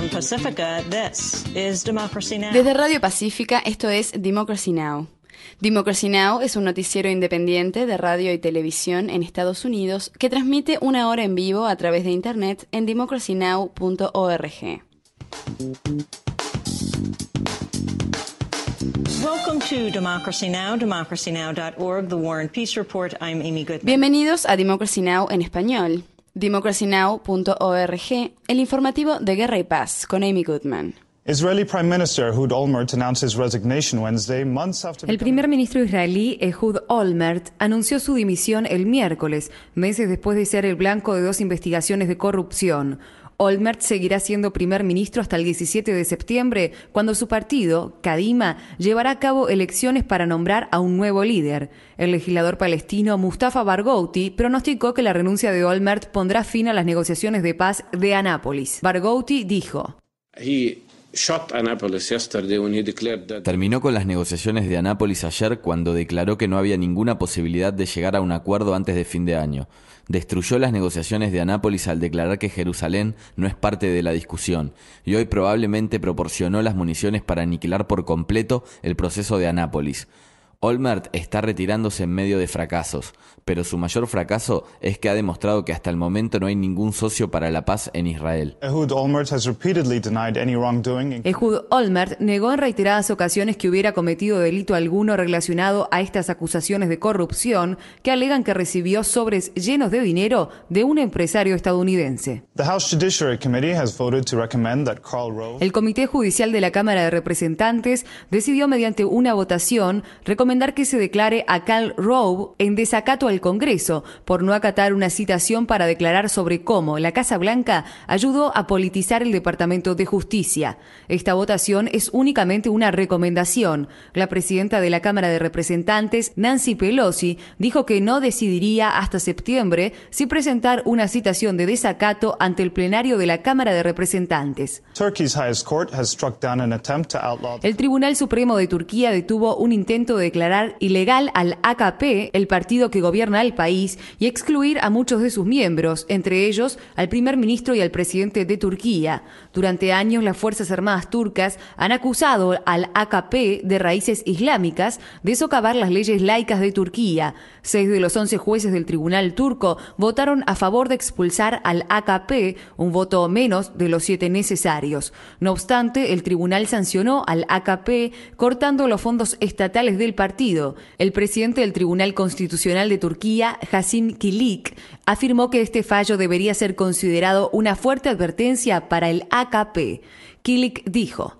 from Pacifica, this is Democracy Now! Desde Radio Pacífica, esto es Democracy Now! Democracy Now! Es un noticiero independiente de radio y televisión en Estados Unidos que transmite una hora en vivo a través de internet en democracynow.org. Welcome to Democracy Now!, democracynow.org, The War and Peace Report. I'm Amy Goodman. Bienvenidos a Democracy Now! En español. democracynow.org, el informativo de Guerra y Paz, con Amy Goodman. Israeli Prime Minister Ehud Olmert announced his resignation Wednesday, months after... El primer ministro israelí Ehud Olmert anunció su dimisión el miércoles, meses después de ser el blanco de 2 investigaciones de corrupción. Olmert seguirá siendo primer ministro hasta el 17 de septiembre, cuando su partido, Kadima, llevará a cabo elecciones para nombrar a un nuevo líder. El legislador palestino Mustafa Barghouti pronosticó que la renuncia de Olmert pondrá fin a las negociaciones de paz de Anápolis. Barghouti dijo: Terminó con las negociaciones de Anápolis ayer cuando declaró que no había ninguna posibilidad de llegar a un acuerdo antes de fin de año. Destruyó las negociaciones de Anápolis al declarar que Jerusalén no es parte de la discusión y hoy probablemente proporcionó las municiones para aniquilar por completo el proceso de Anápolis. Olmert está retirándose en medio de fracasos, pero su mayor fracaso es que ha demostrado que hasta el momento no hay ningún socio para la paz en Israel. Ehud Olmert has repeatedly denied any wrongdoing. Ehud Olmert negó en reiteradas ocasiones que hubiera cometido delito alguno relacionado a estas acusaciones de corrupción que alegan que recibió sobres llenos de dinero de un empresario estadounidense. The House Judiciary Committee has voted to recommend that Karl Rove... El Comité Judicial de la Cámara de Representantes decidió mediante una votación recomendar que se declare a Karl Rove en desacato al Congreso por no acatar una citación para declarar sobre cómo la Casa Blanca ayudó a politizar el Departamento de Justicia. Esta votación es únicamente una recomendación. La presidenta de la Cámara de Representantes, Nancy Pelosi, dijo que no decidiría hasta septiembre si presentar una citación de desacato ante el plenario de la Cámara de Representantes. Turkey's highest court has struck down an attempt to outlaw... El Tribunal Supremo de Turquía detuvo un intento de declarar ilegal al AKP, el partido que gobierna el país, y excluir a muchos de sus miembros, entre ellos al primer ministro y al presidente de Turquía. Durante años, las Fuerzas Armadas turcas han acusado al AKP de raíces islámicas, de socavar las leyes laicas de Turquía. 6 de los 11 jueces del tribunal turco votaron a favor de expulsar al AKP, un voto menos de los 7 necesarios. No obstante, el tribunal sancionó al AKP cortando los fondos estatales del partido. El presidente del Tribunal Constitucional de Turquía, Hasim Kilik, afirmó que este fallo debería ser considerado una fuerte advertencia para el AKP. Kilik dijo: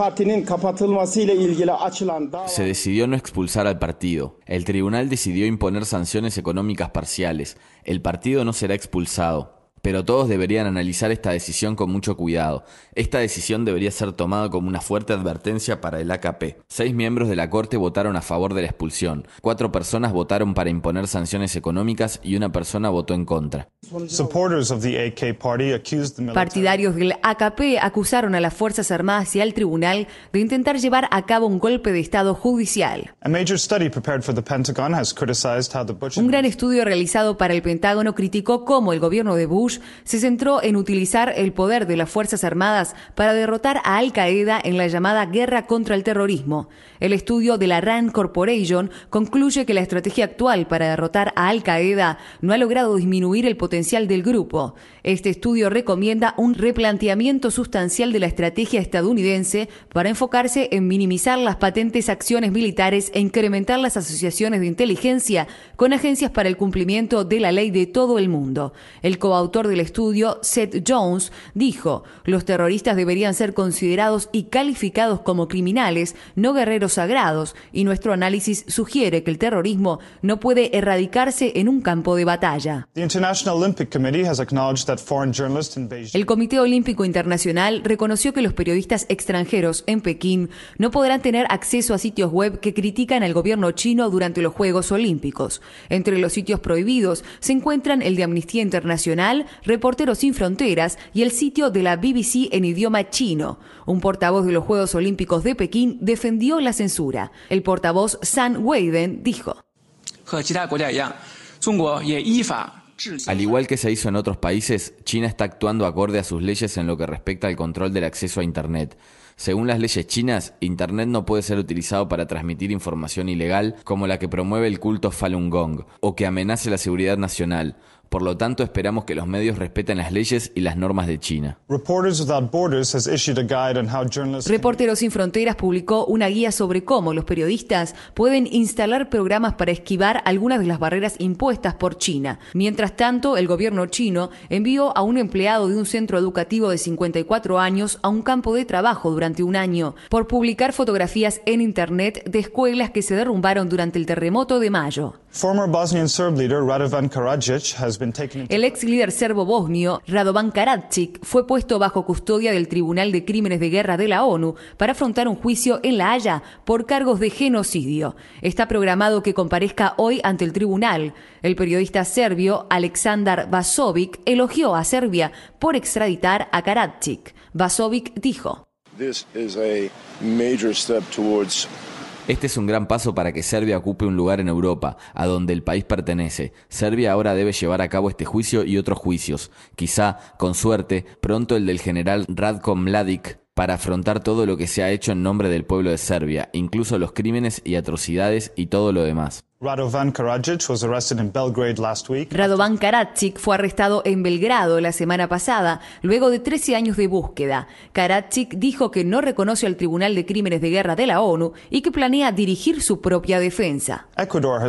Se decidió no expulsar al partido. El tribunal decidió imponer sanciones económicas parciales. El partido no será expulsado. Pero todos deberían analizar esta decisión con mucho cuidado. Esta decisión debería ser tomada como una fuerte advertencia para el AKP. 6 miembros de la Corte votaron a favor de la expulsión. 4 personas votaron para imponer sanciones económicas y 1 persona votó en contra. Partidarios del AKP acusaron a las Fuerzas Armadas y al tribunal de intentar llevar a cabo un golpe de Estado judicial. Un gran estudio realizado para el Pentágono criticó cómo el gobierno de Bush se centró en utilizar el poder de las Fuerzas Armadas para derrotar a Al-Qaeda en la llamada guerra contra el terrorismo. El estudio de la RAND Corporation concluye que la estrategia actual para derrotar a Al-Qaeda no ha logrado disminuir el potencial del grupo. Este estudio recomienda un replanteamiento sustancial de la estrategia estadounidense para enfocarse en minimizar las patentes acciones militares e incrementar las asociaciones de inteligencia con agencias para el cumplimiento de la ley de todo el mundo. El coautor del estudio, Seth Jones, dijo: los terroristas deberían ser considerados y calificados como criminales, no guerreros sagrados, y nuestro análisis sugiere que el terrorismo no puede erradicarse en un campo de batalla. El Comité Olímpico Internacional reconoció que los periodistas extranjeros en Pekín no podrán tener acceso a sitios web que critican al gobierno chino durante los Juegos Olímpicos. Entre los sitios prohibidos se encuentran el de Amnistía Internacional, Reporteros Sin Fronteras y el sitio de la BBC en idioma chino. Un portavoz de los Juegos Olímpicos de Pekín defendió la censura. El portavoz San Weiden dijo: Al igual que se hizo en otros países, China está actuando acorde a sus leyes en lo que respecta al control del acceso a Internet. Según las leyes chinas, Internet no puede ser utilizado para transmitir información ilegal como la que promueve el culto Falun Gong o que amenace la seguridad nacional. Por lo tanto, esperamos que los medios respeten las leyes y las normas de China. Reporteros Sin Fronteras publicó una guía sobre cómo los periodistas pueden instalar programas para esquivar algunas de las barreras impuestas por China. Mientras tanto, el gobierno chino envió a un empleado de un centro educativo de 54 años a un campo de trabajo durante un año por publicar fotografías en Internet de escuelas que se derrumbaron durante el terremoto de mayo. El ex líder serbo-bosnio Radovan Karadzic fue puesto bajo custodia del Tribunal de Crímenes de Guerra de la ONU para afrontar un juicio en La Haya por cargos de genocidio. Está programado que comparezca hoy ante el tribunal. El periodista serbio Aleksandar Vasovic elogió a Serbia por extraditar a Karadzic. Vasovic dijo: Este es un gran paso para que Serbia ocupe un lugar en Europa, a donde el país pertenece. Serbia ahora debe llevar a cabo este juicio y otros juicios. Quizá, con suerte, pronto el del general Ratko Mladic, para afrontar todo lo que se ha hecho en nombre del pueblo de Serbia, incluso los crímenes y atrocidades y todo lo demás. Radovan Karadzic was arrested in Belgrade last week. Radovan Karadzic fue arrestado en Belgrado la semana pasada, luego de 13 años de búsqueda. Karadzic dijo que no reconoce al Tribunal de Crímenes de Guerra de la ONU y que planea dirigir su propia defensa. Ecuador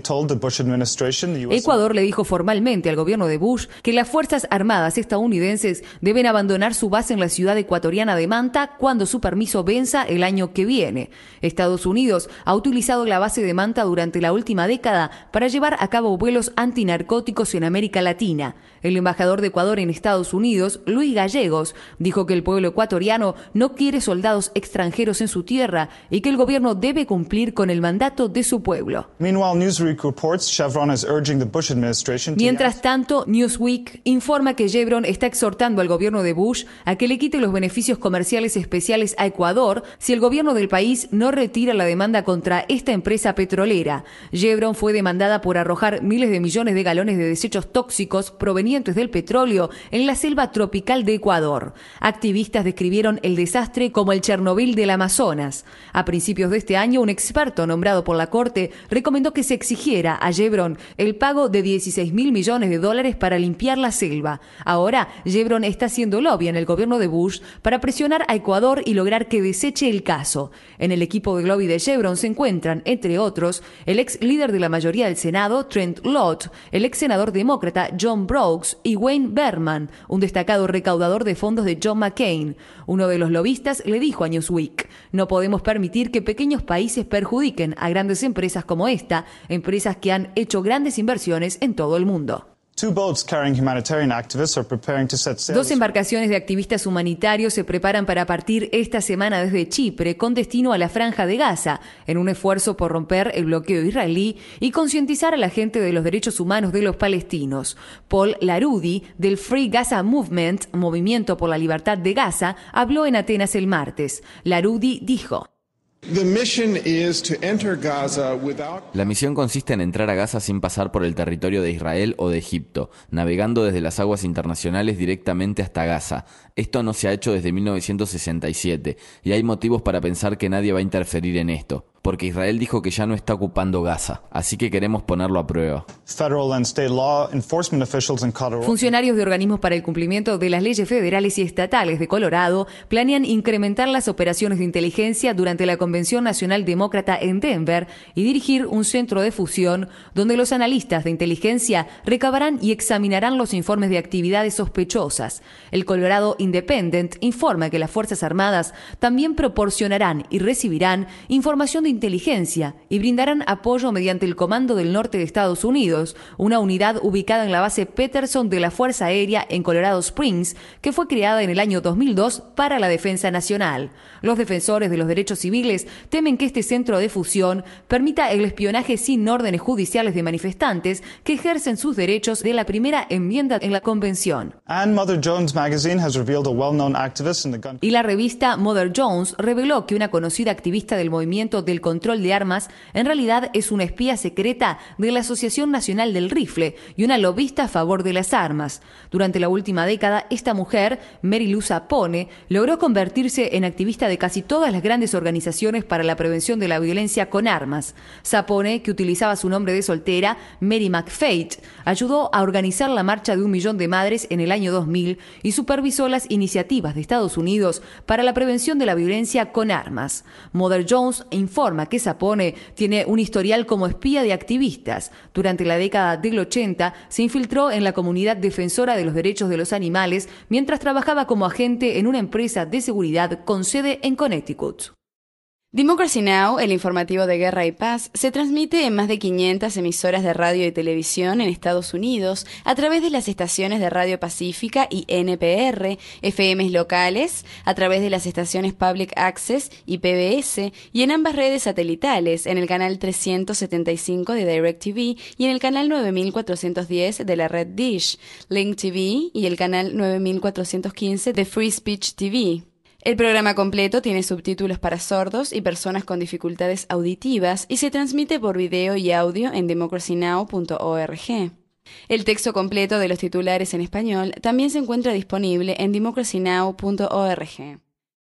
le dijo formalmente al gobierno de Bush que las Fuerzas Armadas estadounidenses deben abandonar su base en la ciudad ecuatoriana de Manta cuando su permiso venza el año que viene. Estados Unidos ha utilizado la base de Manta durante la última década para llevar a cabo vuelos antinarcóticos en América Latina. El embajador de Ecuador en Estados Unidos, Luis Gallegos, dijo que el pueblo ecuatoriano no quiere soldados extranjeros en su tierra y que el gobierno debe cumplir con el mandato de su pueblo. Mientras tanto, Newsweek informa que Chevron está exhortando al gobierno de Bush a que le quite los beneficios comerciales especiales a Ecuador si el gobierno del país no retira la demanda contra esta empresa petrolera. Chevron fue demandada por arrojar miles de millones de galones de desechos tóxicos provenientes del petróleo en la selva tropical de Ecuador. Activistas describieron el desastre como el Chernobyl del Amazonas. A principios de este año, un experto nombrado por la Corte recomendó que se exigiera a Chevron el pago de $16.000 millones para limpiar la selva. Ahora, Chevron está haciendo lobby en el gobierno de Bush para presionar a Ecuador y lograr que deseche el caso. En el equipo de lobby de Chevron se encuentran, entre otros, el ex líder de la mayoría del Senado, Trent Lott, el ex senador demócrata John Brooks y Wayne Berman, un destacado recaudador de fondos de John McCain. Uno de los lobistas le dijo a Newsweek: no podemos permitir que pequeños países perjudiquen a grandes empresas como esta, empresas que han hecho grandes inversiones en todo el mundo. Dos embarcaciones de activistas humanitarios se preparan para partir esta semana desde Chipre con destino a la Franja de Gaza, en un esfuerzo por romper el bloqueo israelí y concientizar a la gente de los derechos humanos de los palestinos. Paul Larudi, del Free Gaza Movement, Movimiento por la Libertad de Gaza, habló en Atenas el martes. Larudi dijo: La misión consiste en entrar a Gaza sin pasar por el territorio de Israel o de Egipto, navegando desde las aguas internacionales directamente hasta Gaza. Esto no se ha hecho desde 1967 y hay motivos para pensar que nadie va a interferir en esto, porque Israel dijo que ya no está ocupando Gaza, así que queremos ponerlo a prueba. Funcionarios de organismos para el cumplimiento de las leyes federales y estatales de Colorado planean incrementar las operaciones de inteligencia durante la Convención Nacional Demócrata en Denver y dirigir un centro de fusión donde los analistas de inteligencia recabarán y examinarán los informes de actividades sospechosas. El Colorado Independent informa que las Fuerzas Armadas también proporcionarán y recibirán información de inteligencia y brindarán apoyo mediante el Comando del Norte de Estados Unidos, una unidad ubicada en la base Peterson de la Fuerza Aérea en Colorado Springs, que fue creada en el año 2002 para la defensa nacional. Los defensores de los derechos civiles temen que este centro de fusión permita el espionaje sin órdenes judiciales de manifestantes que ejercen sus derechos de la primera enmienda en la Convención. Y la revista Mother Jones reveló que una conocida activista del movimiento del control de armas, en realidad es una espía secreta de la Asociación Nacional del Rifle y una lobista a favor de las armas. Durante la última década, esta mujer, Mary Lou Sapone, logró convertirse en activista de casi todas las grandes organizaciones para la prevención de la violencia con armas. Sapone, que utilizaba su nombre de soltera, Mary McFate, ayudó a organizar la Marcha de 1 millón de madres en el año 2000 y supervisó las iniciativas de Estados Unidos para la prevención de la violencia con armas. Mother Jones informa que Sapone tiene un historial como espía de activistas. Durante la década del 80 se infiltró en la comunidad defensora de los derechos de los animales mientras trabajaba como agente en una empresa de seguridad con sede en Connecticut. Democracy Now!, el informativo de Guerra y Paz, se transmite en más de 500 emisoras de radio y televisión en Estados Unidos a través de las estaciones de Radio Pacífica y NPR, FMs locales, a través de las estaciones Public Access y PBS, y en ambas redes satelitales, en el canal 375 de DirecTV y en el canal 9410 de la red Dish, Link TV y el canal 9415 de Free Speech TV. El programa completo tiene subtítulos para sordos y personas con dificultades auditivas y se transmite por video y audio en democracynow.org. El texto completo de los titulares en español también se encuentra disponible en democracynow.org.